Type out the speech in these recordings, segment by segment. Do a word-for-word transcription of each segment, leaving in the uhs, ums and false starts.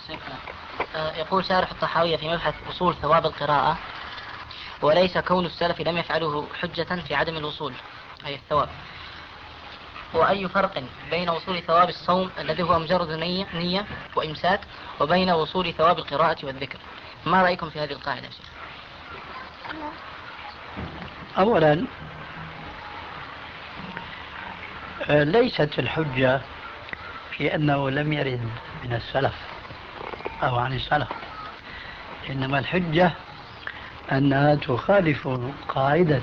شيخنا يقول شارح الطحاوية في مبحث وصول ثواب القراءة: وليس كون السلف لم يفعله حجة في عدم الوصول أي الثواب. وأي فرق بين وصول ثواب الصوم الذي هو مجرد نية, نية وإمساك وبين وصول ثواب القراءة والذكر؟ ما رأيكم في هذه القاعدة يا شيخ؟ أولا ليست الحجة في أنه لم يرد من السلف أو عن السلف، إنما الحجة أنها تخالف قاعدة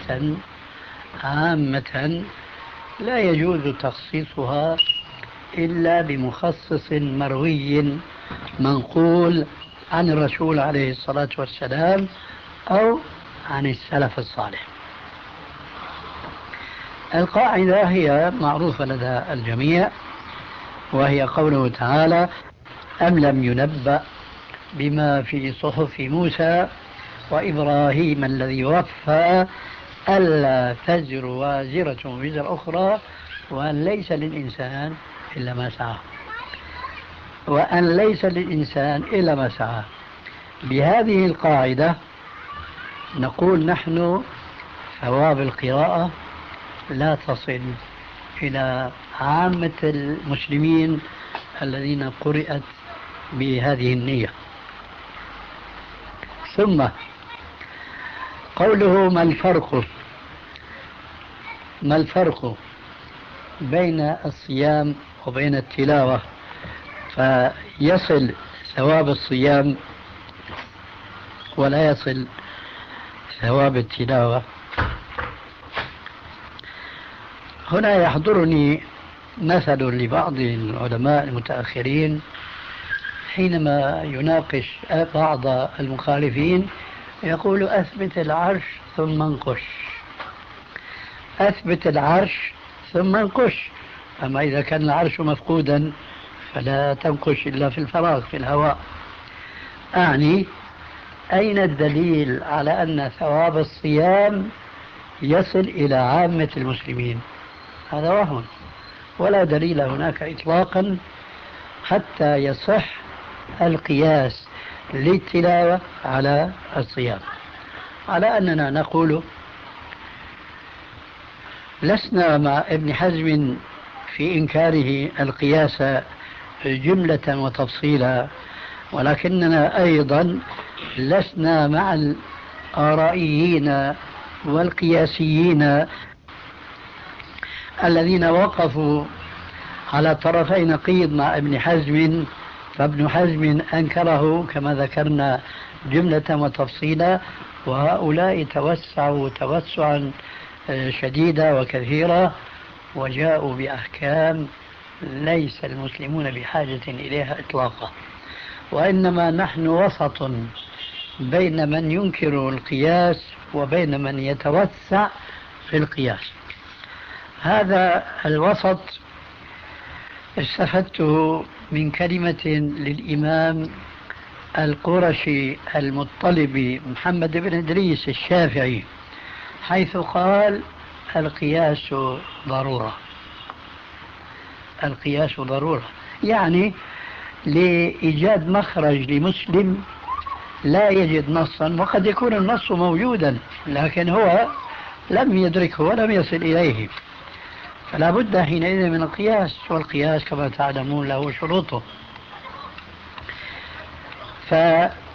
عامة لا يجوز تخصيصها إلا بمخصص مروي منقول عن الرسول عليه الصلاة والسلام أو عن السلف الصالح. القاعدة هي معروفة لدى الجميع، وهي قوله تعالى: أم لم ينبأ بما في صحف موسى وإبراهيم الذي وفى ألا تزر وازرة وزر أخرى وأن ليس للإنسان إلا ما سعى وأن ليس للإنسان إلا ما سعى. بهذه القاعدة نقول نحن ثواب القراءة لا تصل إلى عامة المسلمين الذين قرأت بهذه النية. ثم قوله ما الفرق ما الفرق بين الصيام وبين التلاوة فيصل ثواب الصيام ولا يصل ثواب التلاوة؟ هنا يحضرني مثل لبعض العلماء المتأخرين حينما يناقش بعض المخالفين يقول: أثبت العرش ثم انقش، أثبت العرش ثم انقش. أما إذا كان العرش مفقودا فلا تنقش إلا في الفراغ في الهواء. أعني أين الدليل على أن ثواب الصيام يصل إلى عامة المسلمين؟ هذا وهم، ولا دليل هناك إطلاقا حتى يصح القياس للتلاوة على الصيام. على أننا نقول لسنا مع ابن حزم في إنكاره القياس جملة وتفصيلا، ولكننا أيضا لسنا مع الآرائيين والقياسيين الذين وقفوا على طرفي نقيض مع ابن حزم، فابن حزم أنكره كما ذكرنا جملة وتفصيلا، وهؤلاء توسعوا توسعا شديدا وكثيرا وجاءوا بأحكام ليس المسلمون بحاجة إليها إطلاقا. وإنما نحن وسط بين من ينكر القياس وبين من يتوسع في القياس. هذا الوسط استفدته من كلمة للإمام القرشي المطلبي محمد بن إدريس الشافعي، حيث قال: القياس ضرورة. القياس ضرورة يعني لإيجاد مخرج لمسلم لا يجد نصا، وقد يكون النص موجودا لكن هو لم يدركه ولم يصل إليه، فلا بد حينئذ من القياس، والقياس كما تعلمون له شروطه. فالقياس